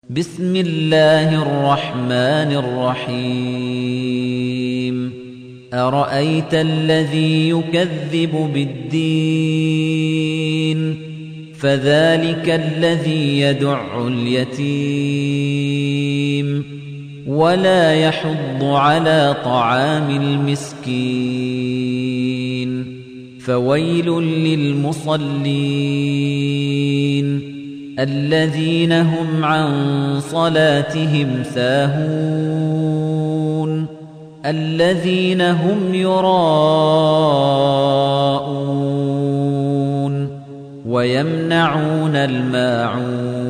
بسم الله الرحمن الرحيم أرأيت الذي يكذب بالدين فذلك الذي يدع اليتيم ولا يحض على طعام المسكين فويل للمصلين الذين هم عن صلاتهم ساهون الذين هم يراءون ويمنعون الماعون